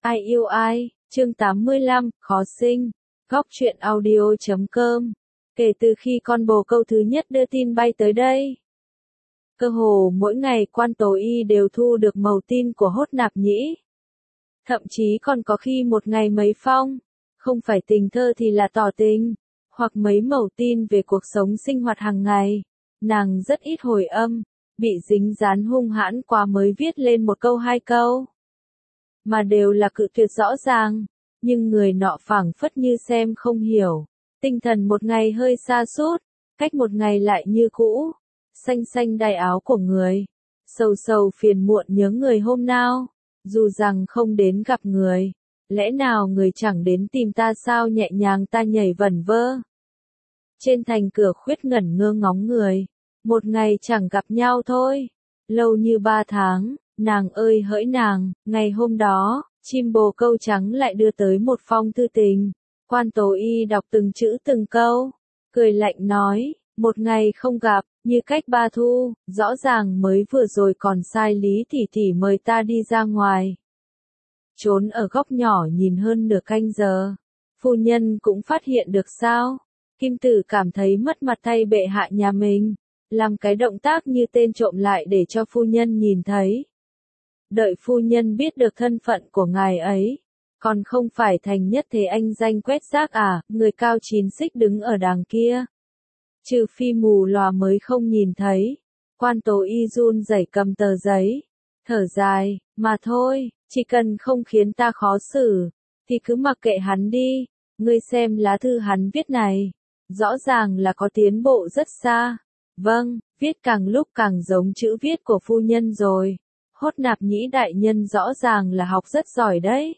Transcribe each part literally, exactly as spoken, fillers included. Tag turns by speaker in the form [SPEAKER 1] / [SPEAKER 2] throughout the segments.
[SPEAKER 1] Ai yêu ai, chương tám mươi lăm, khó sinh. Góc truyện audio chấm com. Kể từ khi con bồ câu thứ nhất đưa tin bay tới đây, cơ hồ mỗi ngày Quan Tố Y đều thu được mẩu tin của Hốt Nạp Nhĩ. Thậm chí còn có khi một ngày mấy phong, không phải tình thơ thì là tỏ tình, hoặc mấy mẩu tin về cuộc sống sinh hoạt hàng ngày. Nàng rất ít hồi âm, bị dính dán hung hãn quá mới viết lên một câu hai câu, mà đều là cự tuyệt rõ ràng, nhưng người nọ phảng phất như xem không hiểu, tinh thần một ngày hơi sa sút, cách một ngày lại như cũ, xanh xanh đai áo của người, sầu sầu phiền muộn nhớ người hôm nào, dù rằng không đến gặp người, lẽ nào người chẳng đến tìm ta sao, nhẹ nhàng ta nhảy vẩn vơ. Trên thành cửa khuyết ngẩn ngơ ngóng người, một ngày chẳng gặp nhau thôi, lâu như ba tháng. Nàng ơi hỡi nàng, ngày hôm đó, chim bồ câu trắng lại đưa tới một phong thư tình. Quan Tố Y đọc từng chữ từng câu, cười lạnh nói, một ngày không gặp, như cách ba thu, rõ ràng mới vừa rồi còn sai Lý tỷ tỷ mời ta đi ra ngoài. Trốn ở góc nhỏ nhìn hơn nửa canh giờ, phu nhân cũng phát hiện được sao? Kim Tử cảm thấy mất mặt thay bệ hạ nhà mình, làm cái động tác như tên trộm lại để cho phu nhân nhìn thấy. Đợi phu nhân biết được thân phận của ngài ấy, còn không phải thành nhất thế anh danh quét rác à, người cao chín xích đứng ở đằng kia. Trừ phi mù lòa mới không nhìn thấy. Quan Tố Y run rẩy cầm tờ giấy, thở dài, mà thôi, chỉ cần không khiến ta khó xử, thì cứ mặc kệ hắn đi. Ngươi xem lá thư hắn viết này, rõ ràng là có tiến bộ rất xa. Vâng, viết càng lúc càng giống chữ viết của phu nhân rồi. Hốt Nạp Nhĩ đại nhân rõ ràng là học rất giỏi đấy.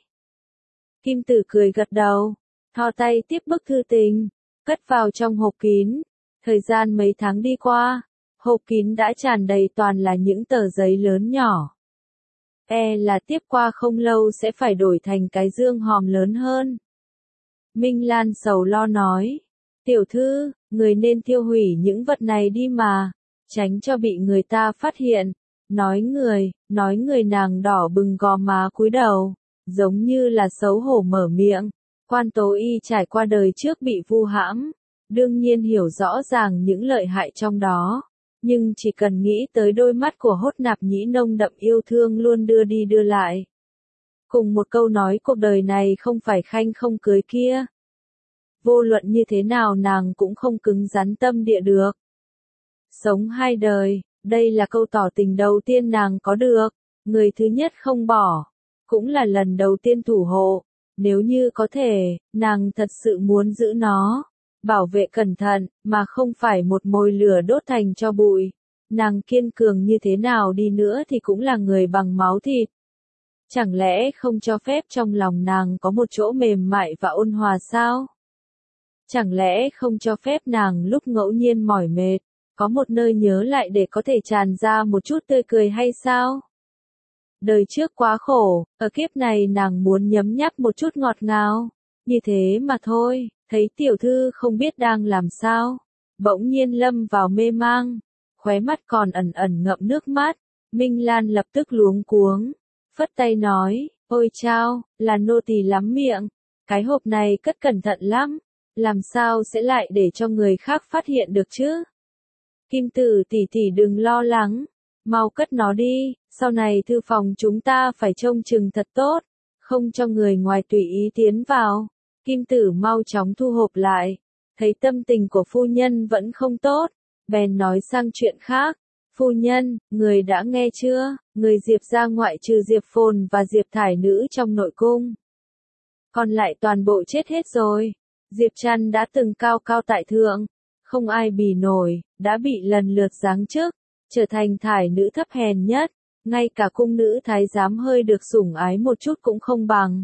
[SPEAKER 1] Kim Tử cười gật đầu, thò tay tiếp bức thư tình, cất vào trong hộp kín. Thời gian mấy tháng đi qua, hộp kín đã tràn đầy toàn là những tờ giấy lớn nhỏ. E là tiếp qua không lâu sẽ phải đổi thành cái dương hòm lớn hơn. Minh Lan sầu lo nói, tiểu thư, người nên tiêu hủy những vật này đi mà, tránh cho bị người ta phát hiện. Nói người, nói người nàng đỏ bừng gò má cúi đầu, giống như là xấu hổ mở miệng. Quan Tố Y trải qua đời trước bị vu hãm, đương nhiên hiểu rõ ràng những lợi hại trong đó, nhưng chỉ cần nghĩ tới đôi mắt của Hốt Nạp Nhĩ nông đậm yêu thương luôn đưa đi đưa lại. Cùng một câu nói cuộc đời này không phải khanh không cưới kia. Vô luận như thế nào nàng cũng không cứng rắn tâm địa được. Sống hai đời. Đây là câu tỏ tình đầu tiên nàng có được, người thứ nhất không bỏ, cũng là lần đầu tiên thủ hộ, nếu như có thể, nàng thật sự muốn giữ nó, bảo vệ cẩn thận, mà không phải một mồi lửa đốt thành cho bụi. Nàng kiên cường như thế nào đi nữa thì cũng là người bằng máu thịt. Chẳng lẽ không cho phép trong lòng nàng có một chỗ mềm mại và ôn hòa sao? Chẳng lẽ không cho phép nàng lúc ngẫu nhiên mỏi mệt, có một nơi nhớ lại để có thể tràn ra một chút tươi cười hay sao? Đời trước quá khổ, ở kiếp này nàng muốn nhấm nháp một chút ngọt ngào, như thế mà thôi. Thấy tiểu thư không biết đang làm sao, bỗng nhiên lâm vào mê mang, khóe mắt còn ẩn ẩn ngậm nước mắt. Minh Lan lập tức luống cuống, phất tay nói, ôi chao, là nô tỳ lắm miệng, cái hộp này cất cẩn thận lắm, làm sao sẽ lại để cho người khác phát hiện được chứ? Kim Tử tỷ tỷ đừng lo lắng, mau cất nó đi, sau này thư phòng chúng ta phải trông chừng thật tốt, không cho người ngoài tùy ý tiến vào. Kim Tử mau chóng thu hộp lại, thấy tâm tình của phu nhân vẫn không tốt, bèn nói sang chuyện khác. Phu nhân, người đã nghe chưa, người Diệp gia ngoại trừ Diệp Phồn và Diệp Thải Nữ trong nội cung, còn lại toàn bộ chết hết rồi. Diệp Trăn đã từng cao cao tại thượng, không ai bì nổi, đã bị lần lượt giáng chức, trở thành Thải Nữ thấp hèn nhất, ngay cả cung nữ thái giám hơi được sủng ái một chút cũng không bằng.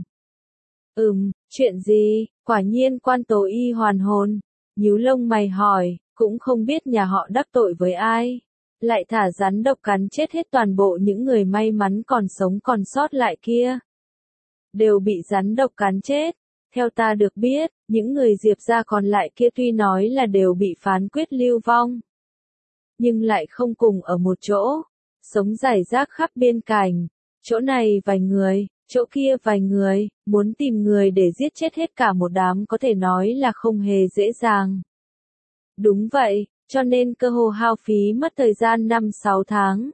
[SPEAKER 1] Ừm, chuyện gì? Quả nhiên Quan Tố Y hoàn hồn, nhíu lông mày hỏi, cũng không biết nhà họ đắc tội với ai, lại thả rắn độc cắn chết hết toàn bộ những người may mắn còn sống còn sót lại kia. Đều bị rắn độc cắn chết. Theo ta được biết, những người Diệp gia còn lại kia tuy nói là đều bị phán quyết lưu vong, nhưng lại không cùng ở một chỗ, sống rải rác khắp biên cảnh. Chỗ này vài người, Chỗ kia vài người, muốn tìm người để giết chết hết cả một đám có thể nói là không hề dễ dàng. Đúng vậy, cho nên cơ hồ hao phí mất thời gian năm sáu tháng.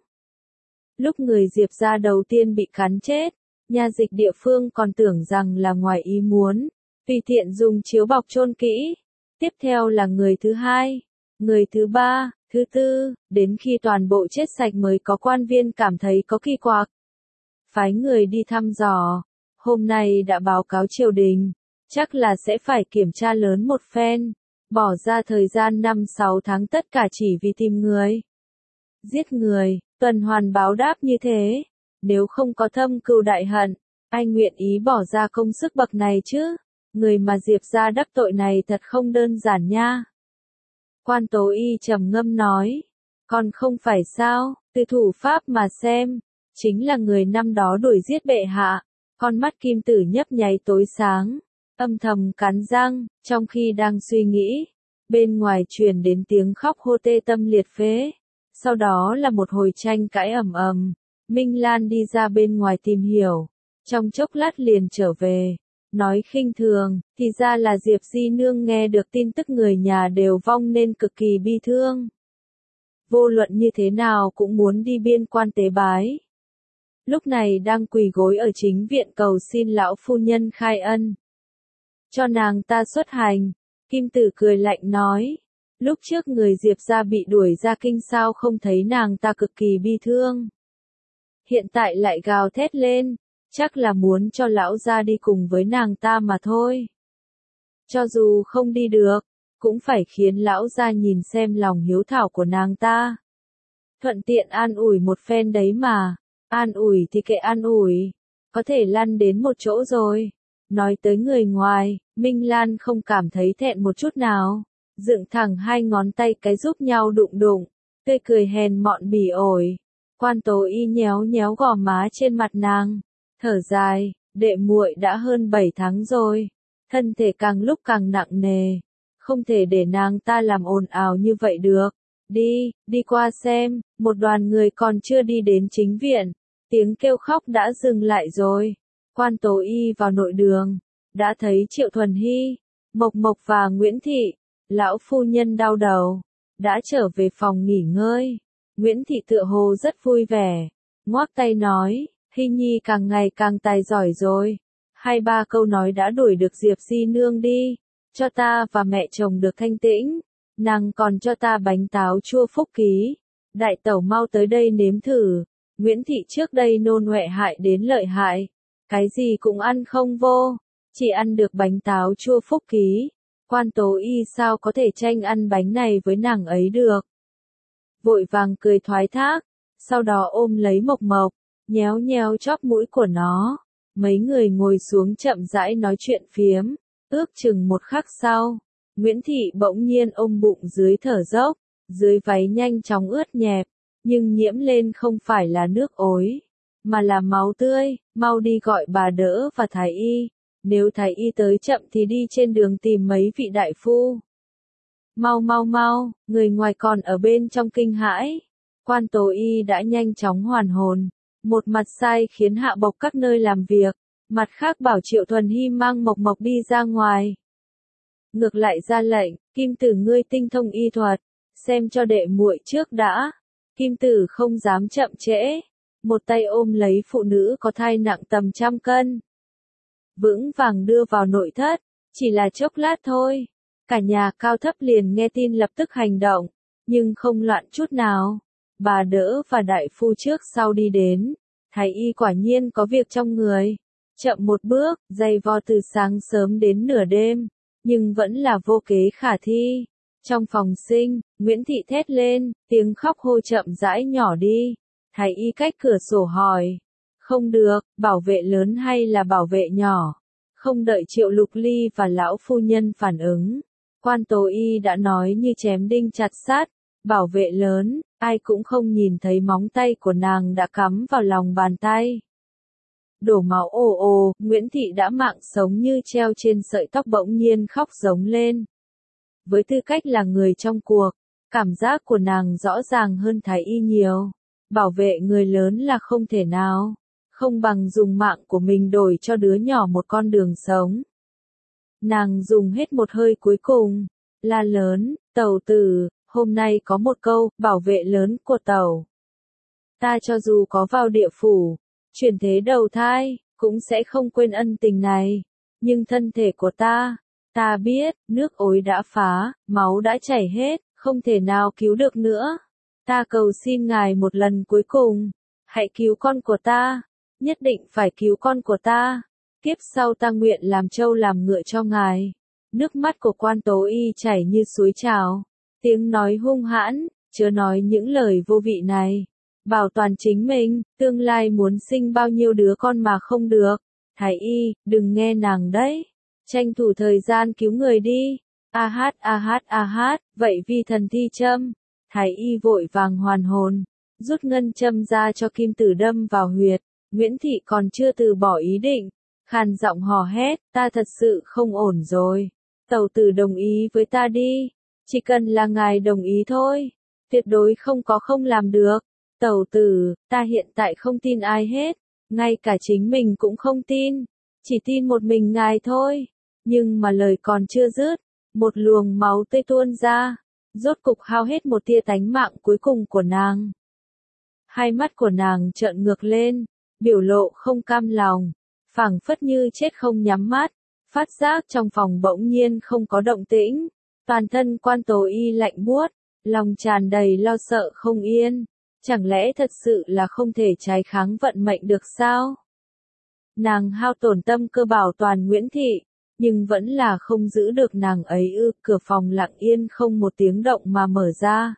[SPEAKER 1] Lúc người Diệp gia đầu tiên bị cắn chết, nhà dịch địa phương còn tưởng rằng là ngoài ý muốn, tùy tiện dùng chiếu bọc chôn kỹ. Tiếp theo là người thứ hai, người thứ ba, thứ tư, đến khi toàn bộ chết sạch mới có quan viên cảm thấy có kỳ quặc. Phái người đi thăm dò, hôm nay đã báo cáo triều đình, chắc là sẽ phải kiểm tra lớn một phen, bỏ ra thời gian năm sáu tháng tất cả chỉ vì tìm người. Giết người, tuần hoàn báo đáp như thế, nếu không có thâm cừu đại hận, ai nguyện ý bỏ ra công sức bậc này chứ? Người mà Diệp gia đắc tội này thật không đơn giản nha. Quan Tố Y trầm ngâm nói, còn không phải sao, từ thủ pháp mà xem, chính là người năm đó đuổi giết bệ hạ. Con mắt Kim Tử nhấp nháy tối sáng, âm thầm cắn răng, trong khi đang suy nghĩ, bên ngoài truyền đến tiếng khóc hô tê tâm liệt phế. Sau đó là một hồi tranh cãi ầm ầm. Minh Lan đi ra bên ngoài tìm hiểu, trong chốc lát liền trở về, nói khinh thường, thì ra là Diệp Di Nương nghe được tin tức người nhà đều vong nên cực kỳ bi thương. Vô luận như thế nào cũng muốn đi biên quan tế bái. Lúc này đang quỳ gối ở chính viện cầu xin lão phu nhân khai ân. Cho nàng ta xuất hành, Kim Tử cười lạnh nói. Lúc trước người Diệp gia bị đuổi ra kinh sao không thấy nàng ta cực kỳ bi thương. Hiện tại lại gào thét lên, chắc là muốn cho lão gia đi cùng với nàng ta mà thôi. Cho dù không đi được, cũng phải khiến lão gia nhìn xem lòng hiếu thảo của nàng ta. Thuận tiện an ủi một phen đấy mà, an ủi thì kệ an ủi, có thể lăn đến một chỗ rồi. Nói tới người ngoài, Minh Lan không cảm thấy thẹn một chút nào. Dựng thẳng hai ngón tay cái giúp nhau đụng đụng, tươi cười hèn mọn bỉ ổi. Quan Tố Y nhéo nhéo gò má trên mặt nàng, thở dài, đệ muội đã hơn bảy tháng rồi, thân thể càng lúc càng nặng nề, không thể để nàng ta làm ồn ào như vậy được. Đi, đi qua xem, một đoàn người còn chưa đi đến chính viện, tiếng kêu khóc đã dừng lại rồi. Quan Tố Y vào nội đường, đã thấy Triệu Thuần Hy, Mộc Mộc và Nguyễn Thị. Lão phu nhân đau đầu, đã trở về phòng nghỉ ngơi. Nguyễn Thị tựa hồ rất vui vẻ, ngoác tay nói, Hy Nhi càng ngày càng tài giỏi rồi. Hai ba câu nói đã đuổi được Diệp Di Nương đi, cho ta và mẹ chồng được thanh tĩnh. Nàng còn cho ta bánh táo chua phúc ký. Đại tẩu mau tới đây nếm thử. Nguyễn Thị trước đây nôn ọe hại đến lợi hại, cái gì cũng ăn không vô, chỉ ăn được bánh táo chua phúc ký. Quan Tố Y sao có thể tranh ăn bánh này với nàng ấy được. Vội vàng cười thoái thác, sau đó ôm lấy Mộc Mộc, nhéo nhéo chóp mũi của nó. Mấy người ngồi xuống chậm rãi nói chuyện phiếm, ước chừng một khắc sau, Nguyễn Thị bỗng nhiên ôm bụng dưới thở dốc, dưới váy nhanh chóng ướt nhẹp, nhưng nhiễm lên không phải là nước ối, mà là máu tươi. Mau đi gọi bà đỡ và thái y. Nếu thái y tới chậm thì đi trên đường tìm mấy vị đại phu. Mau mau mau, người ngoài còn ở bên trong kinh hãi. Quan Tố Y đã nhanh chóng hoàn hồn. Một mặt sai khiến hạ bộc các nơi làm việc, mặt khác bảo Triệu Thuần Hy mang Mộc Mộc đi ra ngoài. Ngược lại ra lệnh, Kim Tử ngươi tinh thông y thuật, xem cho đệ muội trước đã. Kim Tử không dám chậm trễ, một tay ôm lấy phụ nữ có thai nặng tầm trăm cân. Vững vàng đưa vào nội thất, chỉ là chốc lát thôi. Cả nhà cao thấp liền nghe tin lập tức hành động, nhưng không loạn chút nào. Bà đỡ và đại phu trước sau đi đến, thái y quả nhiên có việc trong người. Chậm một bước, dày vò từ sáng sớm đến nửa đêm, nhưng vẫn là vô kế khả thi. Trong phòng sinh, Nguyễn Thị thét lên, tiếng khóc hô chậm rãi nhỏ đi. Thái y cách cửa sổ hỏi, không được, bảo vệ lớn hay là bảo vệ nhỏ? Không đợi Triệu Lục Ly và lão phu nhân phản ứng, Quan Tố Y đã nói như chém đinh chặt sắt, bảo vệ lớn. Ai cũng không nhìn thấy móng tay của nàng đã cắm vào lòng bàn tay. Đổ máu ồ ồ, Nguyễn Thị đã mạng sống như treo trên sợi tóc bỗng nhiên khóc giống lên. Với tư cách là người trong cuộc, cảm giác của nàng rõ ràng hơn thái y nhiều. Bảo vệ người lớn là không thể nào. không bằng dùng mạng của mình đổi cho đứa nhỏ một con đường sống. Nàng dùng hết một hơi cuối cùng, la lớn, Tẩu tử, hôm nay có một câu, bảo vệ lớn của Tẩu. Ta cho dù có vào địa phủ, chuyển thế đầu thai, cũng sẽ không quên ân tình này. Nhưng thân thể của ta, ta biết, nước ối đã phá, máu đã chảy hết, không thể nào cứu được nữa. Ta cầu xin ngài một lần cuối cùng, hãy cứu con của ta, nhất định phải cứu con của ta. Kiếp sau ta nguyện làm trâu làm ngựa cho ngài. Nước mắt của Quan Tố Y chảy như suối trào, tiếng nói hung hãn, chớ nói những lời vô vị này. Bảo toàn chính mình, tương lai muốn sinh bao nhiêu đứa con mà không được. Thái Y, đừng nghe nàng đấy. Tranh thủ thời gian cứu người đi. A hát a hát a hát, vậy vì thần thi châm. Thái Y vội vàng hoàn hồn, rút ngân châm ra cho kim tử đâm vào huyệt. Nguyễn Thị còn chưa từ bỏ ý định, khàn giọng hò hét, ta thật sự không ổn rồi. Tẩu tử đồng ý với ta đi, chỉ cần là ngài đồng ý thôi, tuyệt đối không có không làm được. Tẩu tử, ta hiện tại không tin ai hết, ngay cả chính mình cũng không tin, chỉ tin một mình ngài thôi. Nhưng mà lời còn chưa dứt, một luồng máu tươi tuôn ra, rốt cục hao hết một tia tánh mạng cuối cùng của nàng. Hai mắt của nàng trợn ngược lên, biểu lộ không cam lòng, phảng phất như chết không nhắm mắt, phát giác trong phòng bỗng nhiên không có động tĩnh, toàn thân Quan Tố Y lạnh buốt, lòng tràn đầy lo sợ không yên, chẳng lẽ thật sự là không thể trái kháng vận mệnh được sao? Nàng hao tổn tâm cơ bảo toàn Nguyễn Thị, nhưng vẫn là không giữ được nàng ấy ư, cửa phòng lặng yên không một tiếng động mà mở ra.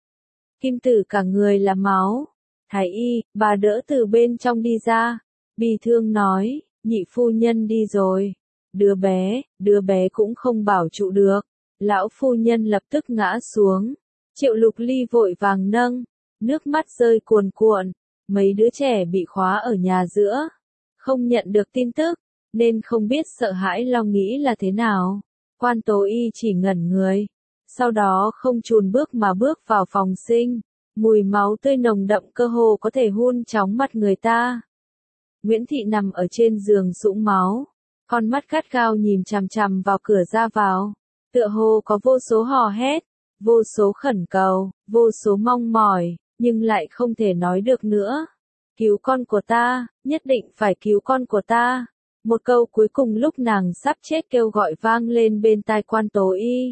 [SPEAKER 1] Kim tử cả người là máu, Thái Y, bà đỡ từ bên trong đi ra, bi thương nói, nhị phu nhân đi rồi, đứa bé, đứa bé cũng không bảo trụ được, lão phu nhân lập tức ngã xuống, Triệu Lục Ly vội vàng nâng, nước mắt rơi cuồn cuộn, mấy đứa trẻ bị khóa ở nhà giữa, không nhận được tin tức, nên không biết sợ hãi lo nghĩ là thế nào. Quan Tố Y chỉ ngẩn người, sau đó không chùn bước mà bước vào phòng sinh, mùi máu tươi nồng đậm cơ hồ có thể hun chóng mặt người ta. Nguyễn Thị nằm ở trên giường sũng máu, con mắt gắt gao nhìn chằm chằm vào cửa ra vào, tựa hồ có vô số hò hét, vô số khẩn cầu, vô số mong mỏi, nhưng lại không thể nói được nữa. Cứu con của ta, nhất định phải cứu con của ta. Một câu cuối cùng lúc nàng sắp chết kêu gọi vang lên bên tai Quan Tố Y,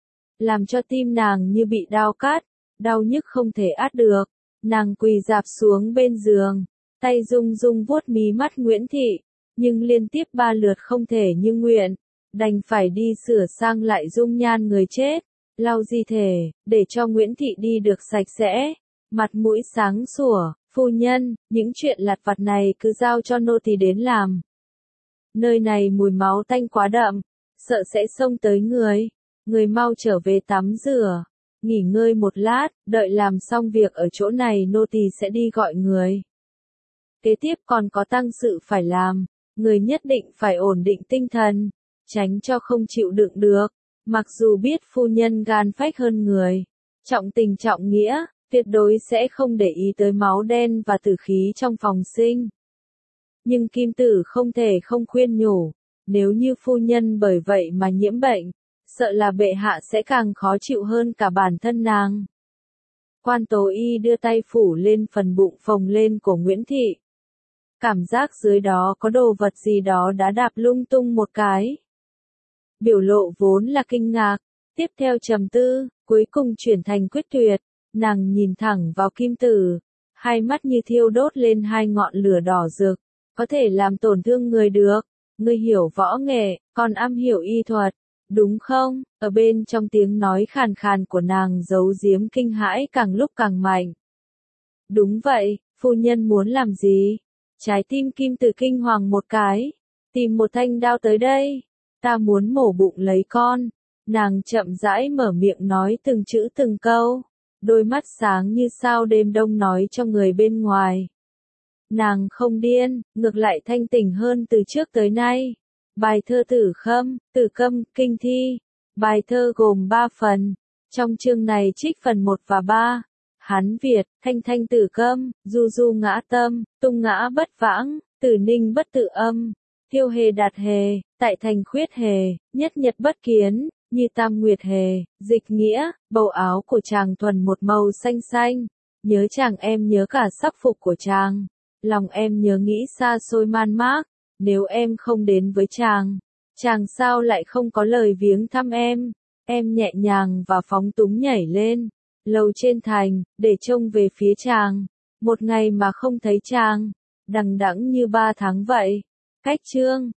[SPEAKER 1] làm cho tim nàng như bị đao cắt, đau nhức không thể át được. Nàng quỳ rạp xuống bên giường, tay rung rung vuốt mí mắt Nguyễn Thị, nhưng liên tiếp ba lượt không thể như nguyện, đành phải đi sửa sang lại dung nhan người chết, lau di thể, để cho Nguyễn Thị đi được sạch sẽ, mặt mũi sáng sủa. Phu nhân, những chuyện lặt vặt này cứ giao cho nô tỳ đến làm. Nơi này mùi máu tanh quá đậm, sợ sẽ xông tới người. Người mau trở về tắm rửa, nghỉ ngơi một lát, đợi làm xong việc ở chỗ này nô tỳ sẽ đi gọi người. Kế tiếp còn có tang sự phải làm, người nhất định phải ổn định tinh thần, tránh cho không chịu đựng được. Mặc dù biết phu nhân gan phách hơn người, trọng tình trọng nghĩa, tuyệt đối sẽ không để ý tới máu đen và tử khí trong phòng sinh. Nhưng Kim Tử không thể không khuyên nhủ, nếu như phu nhân bởi vậy mà nhiễm bệnh, sợ là bệ hạ sẽ càng khó chịu hơn cả bản thân nàng. Quan Tố Y đưa tay phủ lên phần bụng phồng lên của Nguyễn Thị. Cảm giác dưới đó có đồ vật gì đó đã đạp lung tung một cái. Biểu lộ vốn là kinh ngạc, tiếp theo trầm tư, cuối cùng chuyển thành quyết tuyệt. Nàng nhìn thẳng vào Kim Tử, hai mắt như thiêu đốt lên hai ngọn lửa đỏ rực, có thể làm tổn thương người được. Ngươi hiểu võ nghệ, còn am hiểu y thuật, đúng không? Ở bên trong tiếng nói khàn khàn của nàng giấu giếm kinh hãi càng lúc càng mạnh. Đúng vậy, phu nhân muốn làm gì? Trái tim Kim Tử kinh hoàng một cái, tìm một thanh đao tới đây, ta muốn mổ bụng lấy con. Nàng chậm rãi mở miệng nói từng chữ từng câu, đôi mắt sáng như sao đêm đông nói cho người bên ngoài. Nàng không điên, ngược lại thanh tỉnh hơn từ trước tới nay. Bài thơ Tử Khâm, Tử Câm, Kinh Thi. Bài thơ gồm ba phần. Trong chương này trích phần một và ba. Hán Việt, thanh thanh tử câm, du du ngã tâm, tung ngã bất vãng, tử ninh bất tự âm, thiêu hề đạt hề, tại thành khuyết hề, nhất nhật bất kiến, như tam nguyệt hề, dịch nghĩa, bầu áo của chàng thuần một màu xanh xanh, nhớ chàng em nhớ cả sắc phục của chàng, lòng em nhớ nghĩ xa xôi man mác, nếu em không đến với chàng, chàng sao lại không có lời viếng thăm em, em nhẹ nhàng và phóng túng nhảy lên, lầu trên thành, để trông về phía chàng, một ngày mà không thấy chàng, đằng đẵng như ba tháng vậy, cách chương